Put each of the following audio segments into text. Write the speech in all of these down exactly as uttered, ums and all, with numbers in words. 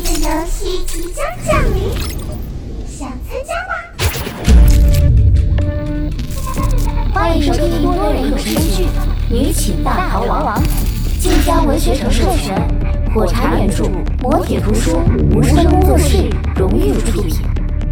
的游戏即将降临，想参加吗？ 欢迎收听多人有声剧《女寝大逃亡》，晋江文学城授权，火柴原著，磨铁图书，无声工作室荣誉出品。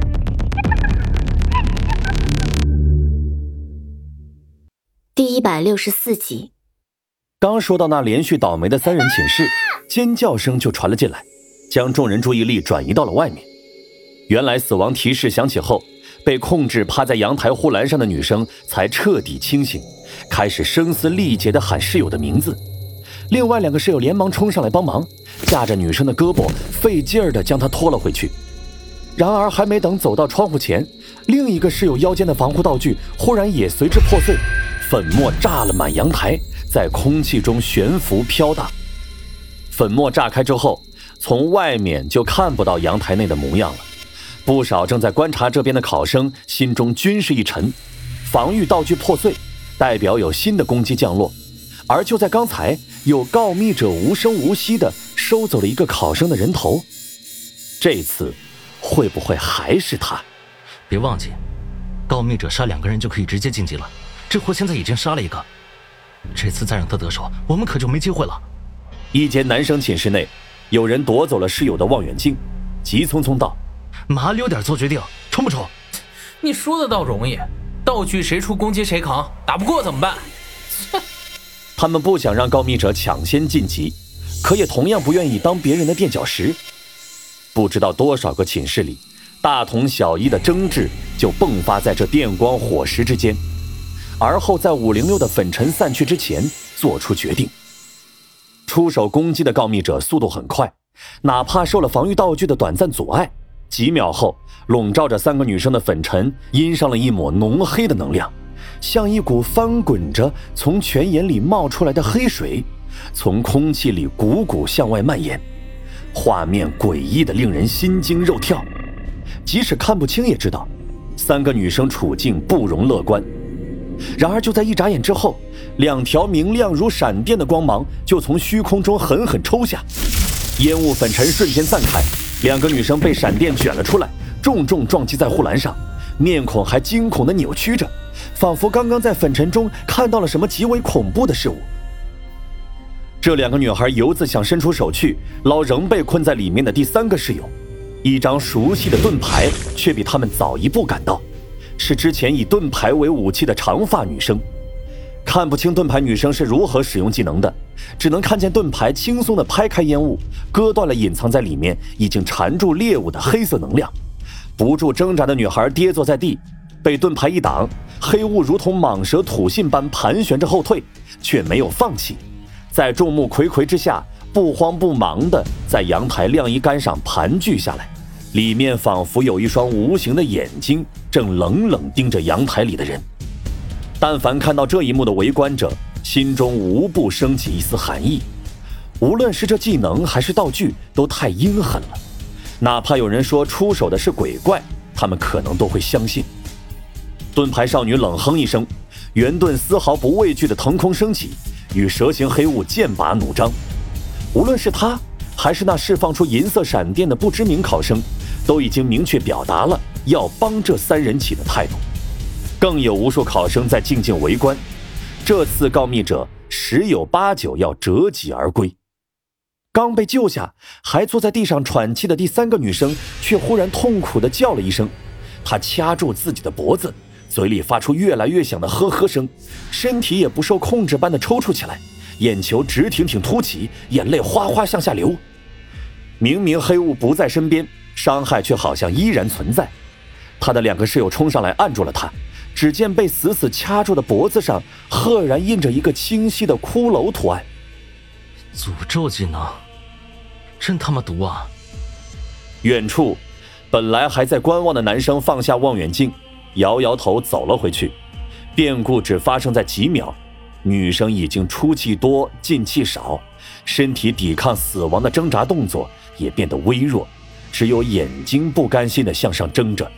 第一百六十四集。 刚说到那连续倒霉的三人寝室，尖叫声就传了进来，将众人注意力转移到了外面。原来死亡提示响起后，被控制趴在阳台护栏上的女生才彻底清醒，开始声嘶力竭地喊室友的名字。另外两个室友连忙冲上来帮忙，架着女生的胳膊，费劲儿地将她拖了回去。然而还没等走到窗户前，另一个室友腰间的防护道具忽然也随之破碎，粉末炸了满阳台，在空气中悬浮飘荡。粉末炸开之后，从外面就看不到阳台内的模样了。不少正在观察这边的考生心中均是一沉，防御道具破碎，代表有新的攻击降落。而就在刚才，有告密者无声无息地收走了一个考生的人头。这次会不会还是他？ 别忘记，告密者杀两个人就可以直接晋级了，这货现在已经杀了一个，这次再让他得手，我们可就没机会了。 一间男生寝室内，有人夺走了室友的望远镜，急匆匆道： 麻溜点做决定，冲不冲？ 你说的倒容易，道具谁出攻击谁扛，打不过怎么办？ 他们不想让告密者抢先晋级，可也同样不愿意当别人的垫脚石。不知道多少个寝室里，大同小异的争执就迸发在这电光火石之间，而后在五零六的粉尘散去之前做出决定。出手攻击的告密者速度很快，哪怕受了防御道具的短暂阻碍，几秒后笼罩着三个女生的粉尘阴上了一抹浓黑的能量，像一股翻滚着从泉眼里冒出来的黑水，从空气里汩汩向外蔓延，画面诡异的令人心惊肉跳。即使看不清也知道三个女生处境不容乐观。然而就在一眨眼之后，两条明亮如闪电的光芒就从虚空中狠狠抽下，烟雾粉尘瞬间散开，两个女生被闪电卷了出来，重重撞击在护栏上，面孔还惊恐地扭曲着，仿佛刚刚在粉尘中看到了什么极为恐怖的事物。这两个女孩游子想伸出手去捞仍被困在里面的第三个室友，一张熟悉的盾牌却比他们早一步赶到，是之前以盾牌为武器的长发女生。看不清盾牌女生是如何使用技能的，只能看见盾牌轻松地拍开烟雾，割断了隐藏在里面已经缠住猎物的黑色能量。不住挣扎的女孩跌坐在地，被盾牌一挡，黑雾如同蟒蛇吐信般盘旋着后退，却没有放弃，在众目睽睽之下不慌不忙地在阳台晾衣杆上盘踞下来，里面仿佛有一双无形的眼睛正冷冷盯着阳台里的人。但凡看到这一幕的围观者心中无不升起一丝寒意，无论是这技能还是道具都太阴狠了，哪怕有人说出手的是鬼怪，他们可能都会相信。盾牌少女冷哼一声，圆盾丝毫不畏惧的腾空升起，与蛇形黑雾剑拔弩张。无论是他还是那释放出银色闪电的不知名考生，都已经明确表达了要帮这三人起的态度。更有无数考生在静静围观，这次告密者十有八九要折戟而归。刚被救下还坐在地上喘气的第三个女生却忽然痛苦地叫了一声，她掐住自己的脖子，嘴里发出越来越响的呵呵声，身体也不受控制般的抽搐起来，眼球直挺挺凸起，眼泪哗哗向下流。明明黑雾不在身边，伤害却好像依然存在。他的两个室友冲上来按住了他，只见被死死掐住的脖子上赫然印着一个清晰的骷髅图案。 诅咒技能，真他妈毒啊！ 远处本来还在观望的男生放下望远镜，摇摇头走了回去。变故只发生在几秒，女生已经出气多进气少，身体抵抗死亡的挣扎动作也变得微弱，只有眼睛不甘心地向上睁着。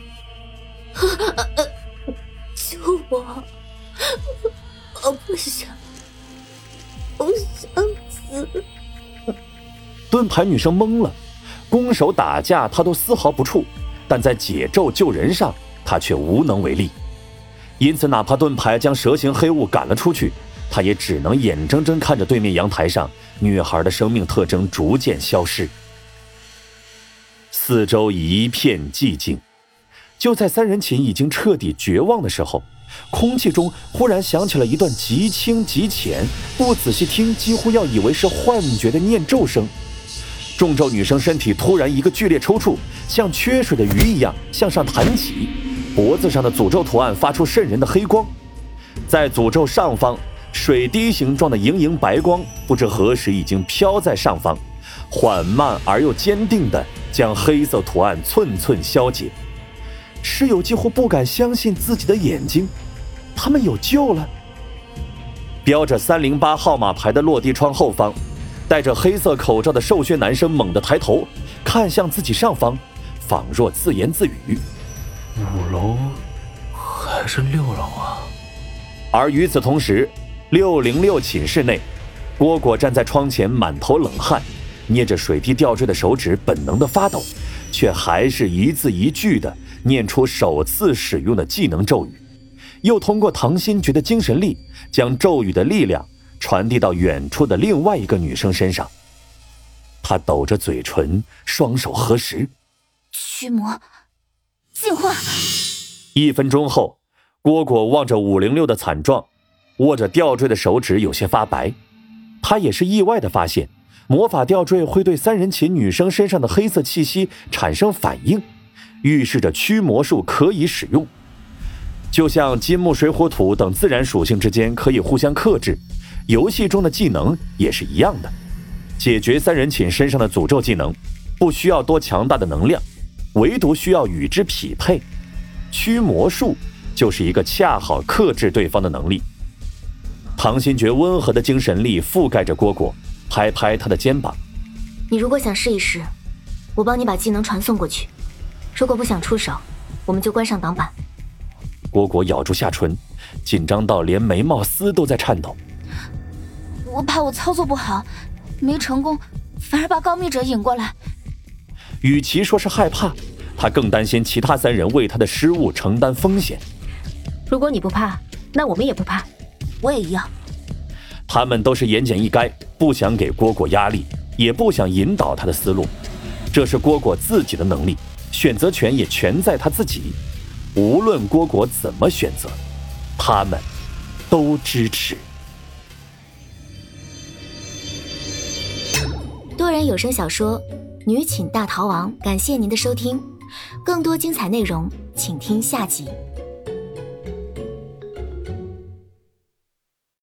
救我！我不想，我想死。 盾牌女生懵了， 攻守打架他都丝毫不怵，但在解咒救人上他却无能为力。因此哪怕盾牌将蛇形黑雾赶了出去，他也只能眼睁睁看着对面阳台上女孩的生命特征逐渐消失。四周一片寂静，就在三人寝已经彻底绝望的时候，空气中忽然响起了一段极轻极浅，不仔细听几乎要以为是幻觉的念咒声。中咒女生身体突然一个剧烈抽搐，像缺水的鱼一样向上弹起，脖子上的诅咒图案发出渗人的黑光。在诅咒上方，水滴形状的莹莹白光不知何时已经飘在上方，缓慢而又坚定地将黑色图案寸寸消解。室友几乎不敢相信自己的眼睛，他们有救了。标着三零八号码牌的落地窗后方，戴着黑色口罩的瘦削男生猛地抬头看向自己上方，仿若自言自语： 五楼还是六楼啊？ 而与此同时，六零六寝室内，蝈蝈站在窗前，满头冷汗，捏着水滴吊坠的手指本能的发抖，却还是一字一句的念出首次使用的技能咒语，又通过唐心诀的精神力将咒语的力量传递到远处的另外一个女生身上。她抖着嘴唇，双手合十， 驱魔净化。 一分钟后，蝈蝈望着五零六的惨状，握着吊坠的手指有些发白。他也是意外地发现，魔法吊坠会对三人寝女生身上的黑色气息产生反应，预示着驱魔术可以使用。就像金木水火土等自然属性之间可以互相克制，游戏中的技能也是一样的。解决三人寝身上的诅咒技能不需要多强大的能量，唯独需要与之匹配。驱魔术就是一个恰好克制对方的能力。唐心觉温和的精神力覆盖着蝈蝈，拍拍他的肩膀： 你如果想试一试，我帮你把技能传送过去，如果不想出手，我们就关上挡板。 蝈蝈咬住下唇，紧张到连眉毛丝都在颤抖。 我怕我操作不好，没成功，反而把高密者引过来。 与其说是害怕，他更担心其他三人为他的失误承担风险。 如果你不怕，那我们也不怕。 我也一样。 他们都是言简意赅，不想给蝈蝈压力，也不想引导他的思路。这是蝈蝈自己的能力，选择权也全在他自己。无论蝈蝈怎么选择，他们都支持。 多人有声小说《女寝大逃亡》，感谢您的收听，更多精彩内容请听下集。